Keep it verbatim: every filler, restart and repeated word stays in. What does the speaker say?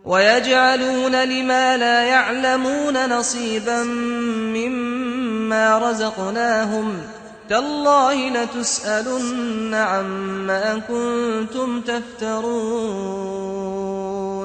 ويجعلون لما لا يعلمون نصيبا مما رزقناهم تالله لتسألن عما كنتم تفترون